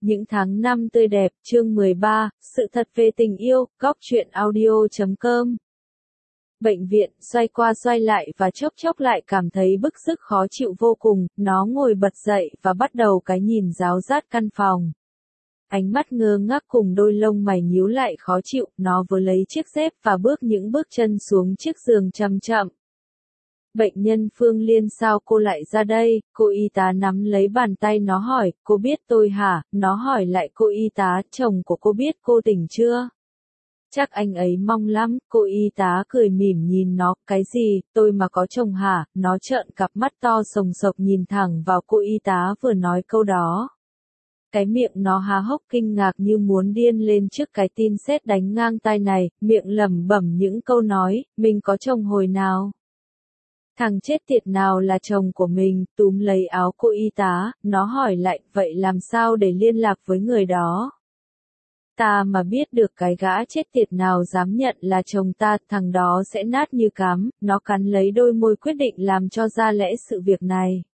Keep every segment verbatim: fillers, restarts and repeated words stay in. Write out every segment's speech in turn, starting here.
Những tháng năm tươi đẹp, chương mười ba, sự thật về tình yêu, góc truyện audio chấm com. Bệnh viện, xoay qua xoay lại và chốc chốc lại cảm thấy bức rứt khó chịu vô cùng, nó ngồi bật dậy và bắt đầu cái nhìn ráo rát căn phòng. Ánh mắt ngơ ngác cùng đôi lông mày nhíu lại khó chịu, nó vừa lấy chiếc dép và bước những bước chân xuống chiếc giường chậm chậm. Bệnh nhân Phương Liên, sao cô lại ra đây? Cô y tá nắm lấy bàn tay nó hỏi, cô biết tôi hả? Nó hỏi lại cô y tá, chồng của cô biết cô tỉnh chưa? Chắc anh ấy mong lắm, cô y tá cười mỉm nhìn nó, cái gì, tôi mà có chồng hả? Nó trợn cặp mắt to sồng sộc nhìn thẳng vào cô y tá vừa nói câu đó. Cái miệng nó há hốc kinh ngạc như muốn điên lên trước cái tin sét đánh ngang tai này, miệng lẩm bẩm những câu nói, mình có chồng hồi nào? Thằng chết tiệt nào là chồng của mình? Túm lấy áo cô y tá, nó hỏi lại, vậy làm sao để liên lạc với người đó? Ta mà biết được cái gã chết tiệt nào dám nhận là chồng ta, thằng đó sẽ nát như cám. Nó cắn lấy đôi môi quyết định làm cho ra lẽ sự việc này.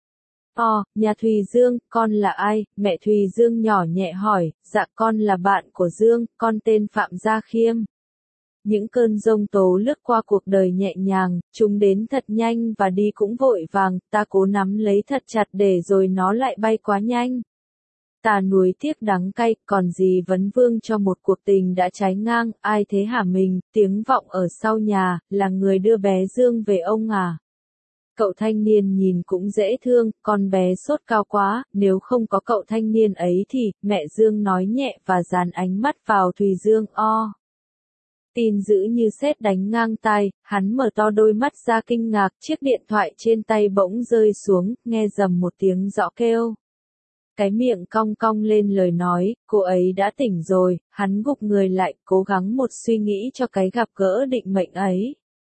Ồ, nhà Thùy Dương, con là ai? Mẹ Thùy Dương nhỏ nhẹ hỏi, dạ con là bạn của Dương, con tên Phạm Gia Khiêm. Những cơn giông tố lướt qua cuộc đời nhẹ nhàng, chúng đến thật nhanh và đi cũng vội vàng, ta cố nắm lấy thật chặt để rồi nó lại bay quá nhanh. Ta nuối tiếc đắng cay, còn gì vấn vương cho một cuộc tình đã trái ngang, ai thế hả mình? Tiếng vọng ở sau nhà, là người đưa bé Dương về ông à? Cậu thanh niên nhìn cũng dễ thương, con bé sốt cao quá, nếu không có cậu thanh niên ấy thì, mẹ Dương nói nhẹ và dán ánh mắt vào Thùy Dương. O. Tin dữ như sét đánh ngang tai, hắn mở to đôi mắt ra kinh ngạc, chiếc điện thoại trên tay bỗng rơi xuống, nghe rầm một tiếng rõ kêu. Cái miệng cong cong lên lời nói, cô ấy đã tỉnh rồi, hắn gục người lại, cố gắng một suy nghĩ cho cái gặp gỡ định mệnh ấy.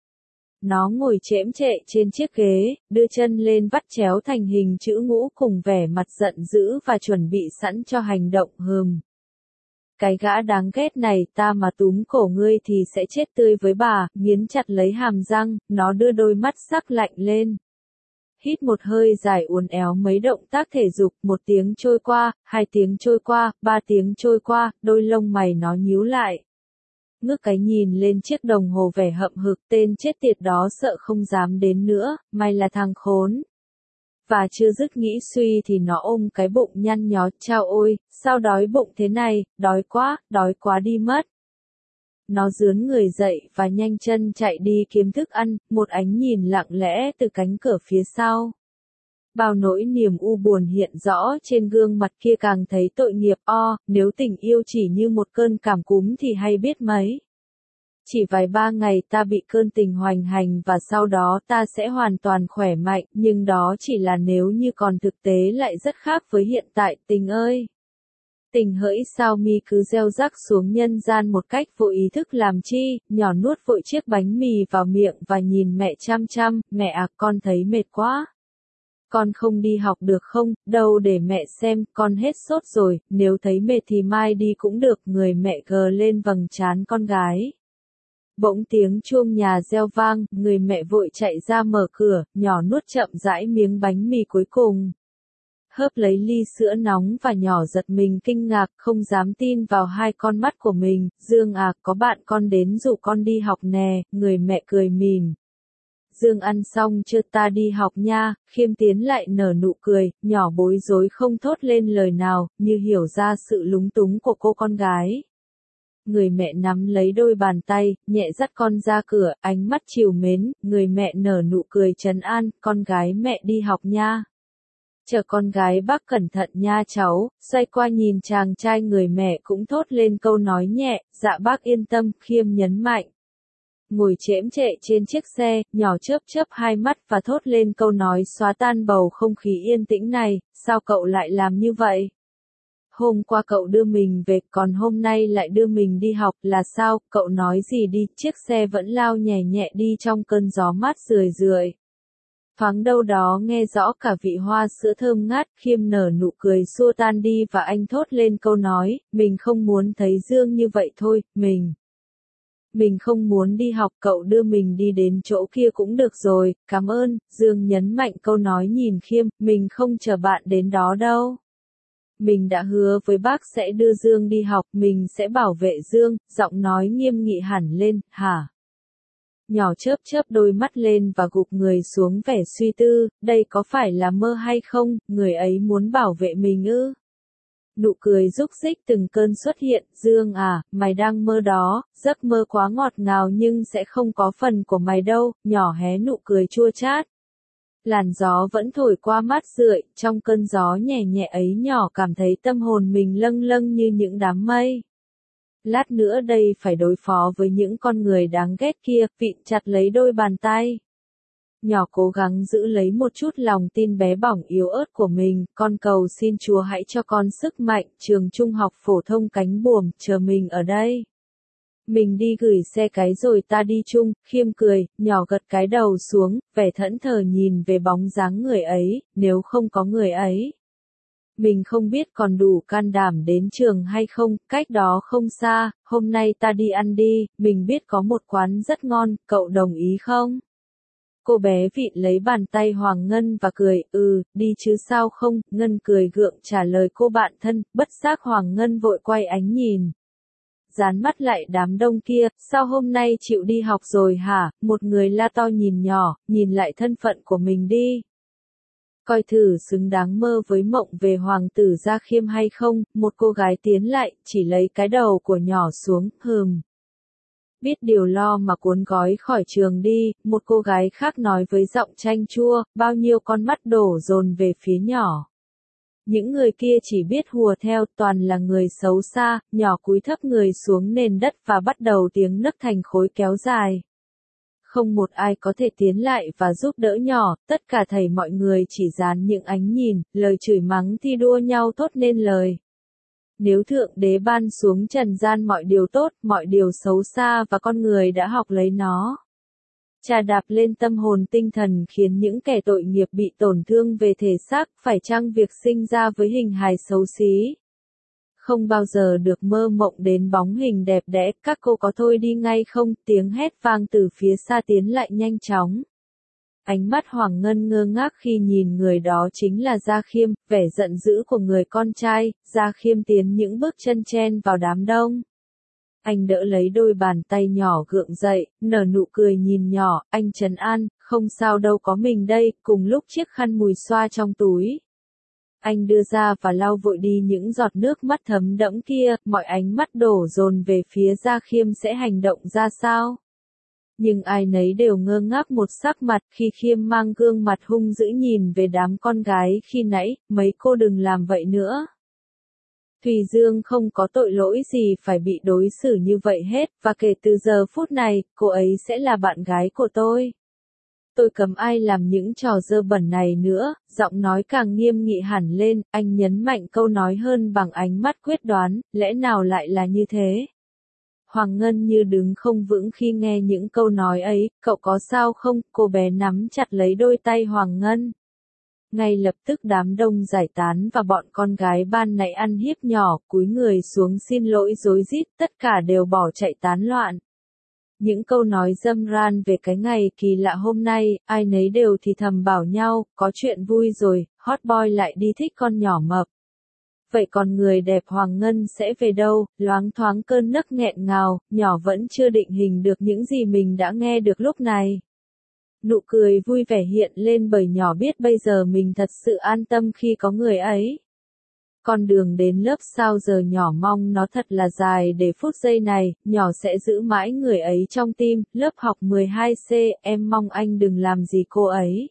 Nó ngồi chễm chệ trên chiếc ghế, đưa chân lên vắt chéo thành hình chữ ngũ cùng vẻ mặt giận dữ và chuẩn bị sẵn cho hành động hừm. Cái gã đáng ghét này, ta mà túm cổ ngươi thì sẽ chết tươi với bà, nghiến chặt lấy hàm răng, nó đưa đôi mắt sắc lạnh lên. Hít một hơi dài uốn éo mấy động tác thể dục, một tiếng trôi qua, hai tiếng trôi qua, ba tiếng trôi qua, đôi lông mày nó nhíu lại. Ngước cái nhìn lên chiếc đồng hồ vẻ hậm hực, tên chết tiệt đó sợ không dám đến nữa, mày là thằng khốn. Và chưa dứt nghĩ suy thì nó ôm cái bụng nhăn nhó, chao ôi, sao đói bụng thế này, đói quá, đói quá đi mất. Nó rướn người dậy và nhanh chân chạy đi kiếm thức ăn, một ánh nhìn lặng lẽ từ cánh cửa phía sau. Bao nỗi niềm u buồn hiện rõ trên gương mặt kia càng thấy tội nghiệp. O, nếu tình yêu chỉ như một cơn cảm cúm thì hay biết mấy. Chỉ vài ba ngày ta bị cơn tình hoành hành và sau đó ta sẽ hoàn toàn khỏe mạnh, nhưng đó chỉ là nếu như, còn thực tế lại rất khác với hiện tại, tình ơi. Tình hỡi sao mi cứ gieo rắc xuống nhân gian một cách vô ý thức làm chi? Nhỏ nuốt vội chiếc bánh mì vào miệng và nhìn mẹ chăm chăm, mẹ à, con thấy mệt quá. Con không đi học được không? Đâu để mẹ xem, con hết sốt rồi, nếu thấy mệt thì mai đi cũng được. Người mẹ gờ lên vầng trán con gái. Bỗng tiếng chuông nhà reo vang, người mẹ vội chạy ra mở cửa, nhỏ nuốt chậm rãi miếng bánh mì cuối cùng. Hớp lấy ly sữa nóng và nhỏ giật mình kinh ngạc, không dám tin vào hai con mắt của mình. Dương à, có bạn con đến rủ con đi học nè, người mẹ cười mỉm. Dương ăn xong chưa, ta đi học nha? Khiêm tiến lại nở nụ cười, nhỏ bối rối không thốt lên lời nào, như hiểu ra sự lúng túng của cô con gái. Người mẹ nắm lấy đôi bàn tay, nhẹ dắt con ra cửa, ánh mắt trìu mến, người mẹ nở nụ cười trấn an, con gái mẹ đi học nha. Chờ con gái bác cẩn thận nha cháu. Xoay qua nhìn chàng trai, người mẹ cũng thốt lên câu nói nhẹ, dạ bác yên tâm. Khiêm nhấn mạnh. Ngồi chễm chệ trên chiếc xe, nhỏ chớp chớp hai mắt và thốt lên câu nói xóa tan bầu không khí yên tĩnh này, sao cậu lại làm như vậy? Hôm qua cậu đưa mình về, còn hôm nay lại đưa mình đi học, là sao? Cậu nói gì đi? Chiếc xe vẫn lao nhẹ nhẹ đi trong cơn gió mát rười rượi. Thoáng đâu đó nghe rõ cả vị hoa sữa thơm ngát. Khiêm nở nụ cười xua tan đi và anh thốt lên câu nói, mình không muốn thấy Dương như vậy thôi, mình. Mình không muốn đi học, cậu đưa mình đi đến chỗ kia cũng được rồi, cảm ơn. Dương nhấn mạnh câu nói nhìn Khiêm, mình không chờ bạn đến đó đâu. Mình đã hứa với bác sẽ đưa Dương đi học, mình sẽ bảo vệ Dương, giọng nói nghiêm nghị hẳn lên, hả? Nhỏ chớp chớp đôi mắt lên và gục người xuống vẻ suy tư, đây có phải là mơ hay không, người ấy muốn bảo vệ mình ư? Nụ cười rúc rích từng cơn xuất hiện, Dương à, mày đang mơ đó, giấc mơ quá ngọt ngào nhưng sẽ không có phần của mày đâu, nhỏ hé nụ cười chua chát. Làn gió vẫn thổi qua mát rượi, trong cơn gió nhẹ nhẹ ấy nhỏ cảm thấy tâm hồn mình lâng lâng như những đám mây. Lát nữa đây phải đối phó với những con người đáng ghét kia, vịn chặt lấy đôi bàn tay. Nhỏ cố gắng giữ lấy một chút lòng tin bé bỏng yếu ớt của mình, con cầu xin Chúa hãy cho con sức mạnh, trường trung học phổ thông Cánh Buồm, chờ mình ở đây. Mình đi gửi xe cái rồi ta đi chung, Khiêm cười, nhỏ gật cái đầu xuống, vẻ thẫn thờ nhìn về bóng dáng người ấy, nếu không có người ấy. Mình không biết còn đủ can đảm đến trường hay không, cách đó không xa, hôm nay ta đi ăn đi, mình biết có một quán rất ngon, cậu đồng ý không? Cô bé vịn lấy bàn tay Hoàng Ngân và cười, ừ, đi chứ sao không, Ngân cười gượng trả lời cô bạn thân, bất giác Hoàng Ngân vội quay ánh nhìn. Dán mắt lại đám đông kia, sao hôm nay chịu đi học rồi hả, một người la to nhìn nhỏ, nhìn lại thân phận của mình đi. Coi thử xứng đáng mơ với mộng về hoàng tử Gia Khiêm hay không, một cô gái tiến lại, chỉ lấy cái đầu của nhỏ xuống, hừm. Biết điều lo mà cuốn gói khỏi trường đi, một cô gái khác nói với giọng chanh chua, bao nhiêu con mắt đổ dồn về phía nhỏ. Những người kia chỉ biết hùa theo, toàn là người xấu xa, nhỏ cúi thấp người xuống nền đất và bắt đầu tiếng nấc thành khối kéo dài. Không một ai có thể tiến lại và giúp đỡ nhỏ, tất cả thầy mọi người chỉ dán những ánh nhìn, lời chửi mắng thi đua nhau thốt nên lời. Nếu Thượng Đế ban xuống trần gian mọi điều tốt, mọi điều xấu xa và con người đã học lấy nó. Chà đạp lên tâm hồn tinh thần khiến những kẻ tội nghiệp bị tổn thương về thể xác, phải chăng việc sinh ra với hình hài xấu xí? Không bao giờ được mơ mộng đến bóng hình đẹp đẽ, các cô có thôi đi ngay không, tiếng hét vang từ phía xa tiến lại nhanh chóng. Ánh mắt Hoàng Ngân ngơ ngác khi nhìn người đó chính là Gia Khiêm, vẻ giận dữ của người con trai, Gia Khiêm tiến những bước chân chen vào đám đông. Anh đỡ lấy đôi bàn tay nhỏ gượng dậy, nở nụ cười nhìn nhỏ, anh trấn an, không sao đâu có mình đây, cùng lúc chiếc khăn mùi xoa trong túi. Anh đưa ra và lau vội đi những giọt nước mắt thấm đẫm kia, mọi ánh mắt đổ dồn về phía Gia Khiêm sẽ hành động ra sao. Nhưng ai nấy đều ngơ ngác một sắc mặt khi Khiêm mang gương mặt hung dữ nhìn về đám con gái khi nãy, mấy cô đừng làm vậy nữa. Thùy Dương không có tội lỗi gì phải bị đối xử như vậy hết, và kể từ giờ phút này, cô ấy sẽ là bạn gái của tôi. Tôi cấm ai làm những trò dơ bẩn này nữa, giọng nói càng nghiêm nghị hẳn lên, anh nhấn mạnh câu nói hơn bằng ánh mắt quyết đoán, lẽ nào lại là như thế? Hoàng Ngân như đứng không vững khi nghe những câu nói ấy, cậu có sao không? Cô bé nắm chặt lấy đôi tay Hoàng Ngân. Ngay lập tức đám đông giải tán và bọn con gái ban nãy ăn hiếp nhỏ, cúi người xuống xin lỗi rối rít, tất cả đều bỏ chạy tán loạn. Những câu nói dâm ran về cái ngày kỳ lạ hôm nay, ai nấy đều thì thầm bảo nhau, có chuyện vui rồi, hot boy lại đi thích con nhỏ mập. Vậy còn người đẹp Hoàng Ngân sẽ về đâu, loáng thoáng cơn nấc nghẹn ngào, nhỏ vẫn chưa định hình được những gì mình đã nghe được lúc này. Nụ cười vui vẻ hiện lên bởi nhỏ biết bây giờ mình thật sự an tâm khi có người ấy. Con đường đến lớp sao giờ nhỏ mong nó thật là dài để phút giây này, nhỏ sẽ giữ mãi người ấy trong tim, lớp học mười hai C, em mong anh đừng làm gì cô ấy.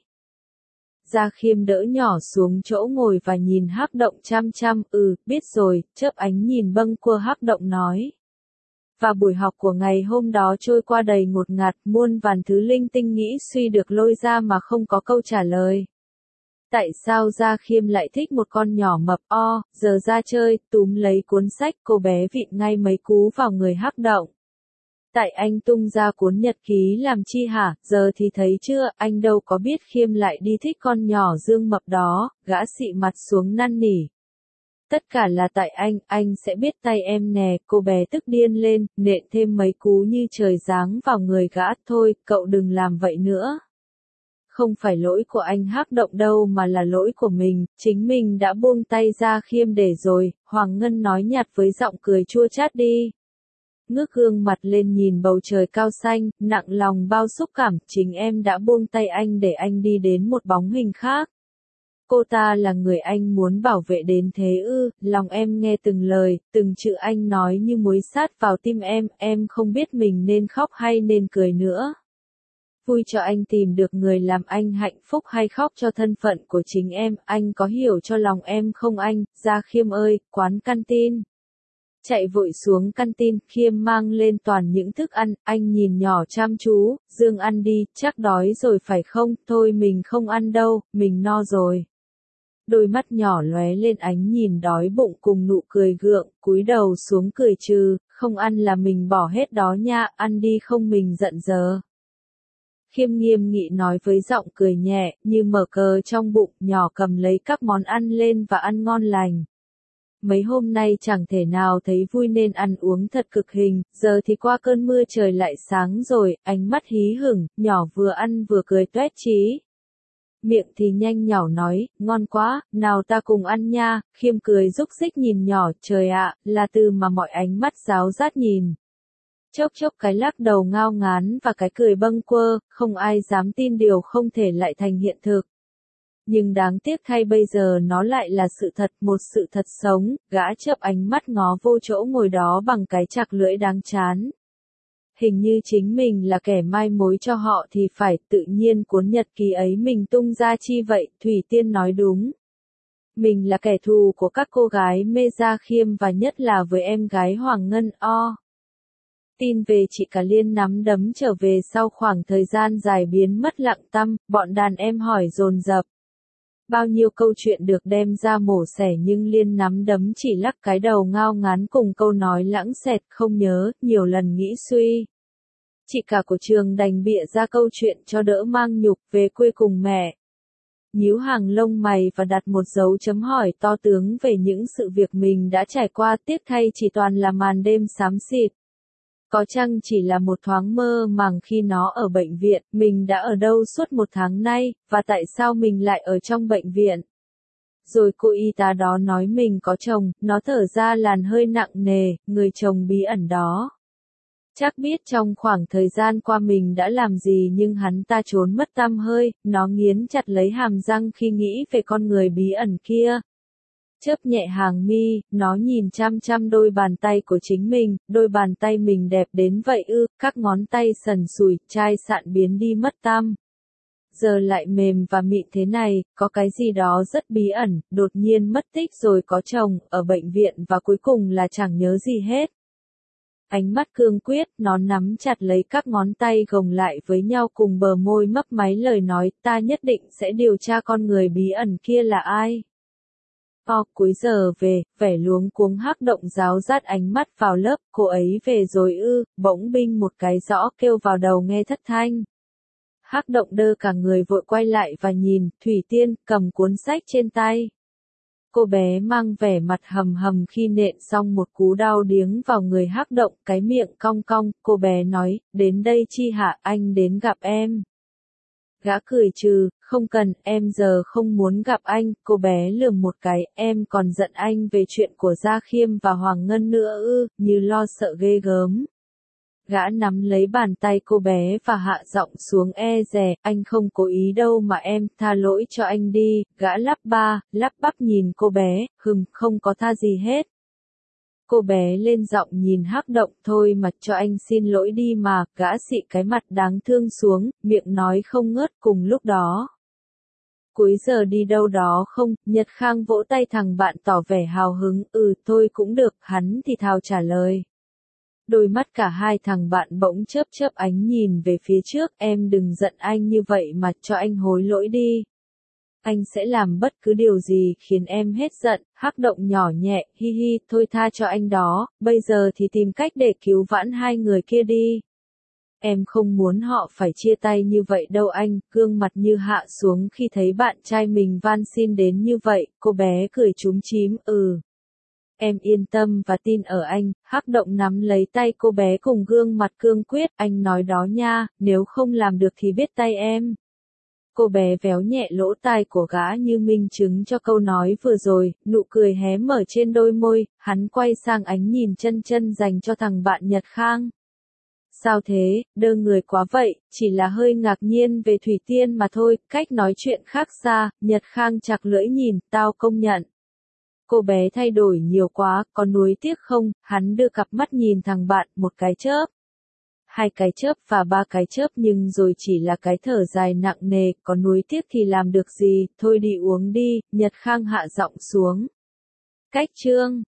Gia Khiêm đỡ nhỏ xuống chỗ ngồi và nhìn Hắc Động chăm chăm, ừ, biết rồi, chớp ánh nhìn bâng quơ Hắc Động nói. Và buổi học của ngày hôm đó trôi qua đầy ngột ngạt, muôn vàn thứ linh tinh nghĩ suy được lôi ra mà không có câu trả lời. Tại sao Gia Khiêm lại thích một con nhỏ mập o, giờ ra chơi, túm lấy cuốn sách, cô bé vịn ngay mấy cú vào người Hắc Động. Tại anh tung ra cuốn nhật ký làm chi hả, giờ thì thấy chưa, anh đâu có biết Khiêm lại đi thích con nhỏ Dương mập đó, gã xị mặt xuống năn nỉ. Tất cả là tại anh, anh sẽ biết tay em nè, cô bé tức điên lên, nện thêm mấy cú như trời giáng vào người gã, thôi, cậu đừng làm vậy nữa. Không phải lỗi của anh Hắc Động đâu mà là lỗi của mình, chính mình đã buông tay Gia Khiêm để rồi, Hoàng Ngân nói nhạt với giọng cười chua chát đi. Ngước gương mặt lên nhìn bầu trời cao xanh, nặng lòng bao xúc cảm, chính em đã buông tay anh để anh đi đến một bóng hình khác. Cô ta là người anh muốn bảo vệ đến thế ư, lòng em nghe từng lời, từng chữ anh nói như muối sát vào tim em, em không biết mình nên khóc hay nên cười nữa. Vui cho anh tìm được người làm anh hạnh phúc hay khóc cho thân phận của chính em, anh có hiểu cho lòng em không anh, Gia Khiêm ơi, quán canteen. Chạy vội xuống canteen, Khiêm mang lên toàn những thức ăn, anh nhìn nhỏ chăm chú, Dương ăn đi, chắc đói rồi phải không, thôi mình không ăn đâu, mình no rồi. Đôi mắt nhỏ lóe lên ánh nhìn đói bụng cùng nụ cười gượng, cúi đầu xuống cười trừ, không ăn là mình bỏ hết đó nha, ăn đi không mình giận dờ. Khiêm nghiêm nghị nói với giọng cười nhẹ, như mở cờ trong bụng, nhỏ cầm lấy các món ăn lên và ăn ngon lành. Mấy hôm nay chẳng thể nào thấy vui nên ăn uống thật cực hình, giờ thì qua cơn mưa trời lại sáng rồi, ánh mắt hí hửng, nhỏ vừa ăn vừa cười toét chí. Miệng thì nhanh nhỏ nói, ngon quá, nào ta cùng ăn nha, Khiêm cười rúc rích nhìn nhỏ, trời ạ, là từ mà mọi ánh mắt ráo rát nhìn. Chốc chốc cái lắc đầu ngao ngán và cái cười bâng quơ, không ai dám tin điều không thể lại thành hiện thực. Nhưng đáng tiếc thay bây giờ nó lại là sự thật, một sự thật sống, gã chớp ánh mắt ngó vô chỗ ngồi đó bằng cái chạc lưỡi đáng chán. Hình như chính mình là kẻ mai mối cho họ thì phải, tự nhiên cuốn nhật ký ấy mình tung ra chi vậy, Thủy Tiên nói đúng. Mình là kẻ thù của các cô gái mê Gia Khiêm và nhất là với em gái Hoàng Ngân o. Tin về chị Cả Liên nắm đấm trở về sau khoảng thời gian dài biến mất lặng tăm, bọn đàn em hỏi dồn dập. Bao nhiêu câu chuyện được đem ra mổ xẻ nhưng Liên nắm đấm chỉ lắc cái đầu ngao ngán cùng câu nói lãng xẹt không nhớ, nhiều lần nghĩ suy. Chị Cả của trường đành bịa ra câu chuyện cho đỡ mang nhục về quê cùng mẹ. Nhíu hàng lông mày và đặt một dấu chấm hỏi to tướng về những sự việc mình đã trải qua, tiếc thay chỉ toàn là màn đêm xám xịt. Có chăng chỉ là một thoáng mơ màng khi nó ở bệnh viện, mình đã ở đâu suốt một tháng nay, và tại sao mình lại ở trong bệnh viện? Rồi cô y tá đó nói mình có chồng, nó thở ra làn hơi nặng nề, người chồng bí ẩn đó. Chắc biết trong khoảng thời gian qua mình đã làm gì nhưng hắn ta trốn mất tăm hơi, nó nghiến chặt lấy hàm răng khi nghĩ về con người bí ẩn kia. Chớp nhẹ hàng mi, nó nhìn chăm chăm đôi bàn tay của chính mình, đôi bàn tay mình đẹp đến vậy ư, các ngón tay sần sùi, chai sạn biến đi mất tăm. Giờ lại mềm và mịn thế này, có cái gì đó rất bí ẩn, đột nhiên mất tích rồi có chồng, ở bệnh viện và cuối cùng là chẳng nhớ gì hết. Ánh mắt cương quyết, nó nắm chặt lấy các ngón tay gồng lại với nhau cùng bờ môi mấp máy lời nói, ta nhất định sẽ điều tra con người bí ẩn kia là ai. O, cuối giờ về, vẻ luống cuống Hắc Động ráo rát ánh mắt vào lớp, cô ấy về rồi ư, bỗng binh một cái rõ kêu vào đầu nghe thất thanh. Hắc Động đơ cả người vội quay lại và nhìn, Thủy Tiên, cầm cuốn sách trên tay. Cô bé mang vẻ mặt hầm hầm khi nện xong một cú đau điếng vào người Hắc Động, cái miệng cong cong, cô bé nói, đến đây chi hả, anh đến gặp em. Gã cười trừ, không cần, em giờ không muốn gặp anh, cô bé lườm một cái, em còn giận anh về chuyện của Gia Khiêm và Hoàng Ngân nữa ư, như lo sợ ghê gớm. Gã nắm lấy bàn tay cô bé và hạ giọng xuống e dè, anh không cố ý đâu mà em, tha lỗi cho anh đi, gã lắp ba, lắp bắp nhìn cô bé, hừm, không có tha gì hết. Cô bé lên giọng nhìn Hắc Động, thôi mà cho anh xin lỗi đi mà, gã xị cái mặt đáng thương xuống, miệng nói không ngớt cùng lúc đó. Cuối giờ đi đâu đó không, Nhật Khang vỗ tay thằng bạn tỏ vẻ hào hứng, ừ thôi cũng được, hắn thì thào trả lời. Đôi mắt cả hai thằng bạn bỗng chớp chớp ánh nhìn về phía trước, em đừng giận anh như vậy mà cho anh hối lỗi đi. Anh sẽ làm bất cứ điều gì khiến em hết giận, Hắc Động nhỏ nhẹ, hi hi, thôi tha cho anh đó, bây giờ thì tìm cách để cứu vãn hai người kia đi. Em không muốn họ phải chia tay như vậy đâu anh, gương mặt như hạ xuống khi thấy bạn trai mình van xin đến như vậy, cô bé cười chúm chím, ừ. Em yên tâm và tin ở anh, Hắc Động nắm lấy tay cô bé cùng gương mặt cương quyết, anh nói đó nha, nếu không làm được thì biết tay em. Cô bé véo nhẹ lỗ tai của gã như minh chứng cho câu nói vừa rồi, nụ cười hé mở trên đôi môi, hắn quay sang ánh nhìn chân chân dành cho thằng bạn Nhật Khang. Sao thế, đơ người quá vậy, chỉ là hơi ngạc nhiên về Thủy Tiên mà thôi, cách nói chuyện khác xa, Nhật Khang chặt lưỡi nhìn, tao công nhận. Cô bé thay đổi nhiều quá, có nuối tiếc không, hắn đưa cặp mắt nhìn thằng bạn, một cái chớp. Hai cái chớp và ba cái chớp nhưng rồi chỉ là cái thở dài nặng nề, có nuối tiếc thì làm được gì, thôi đi uống đi, Nhật Khang hạ giọng xuống. Cách chương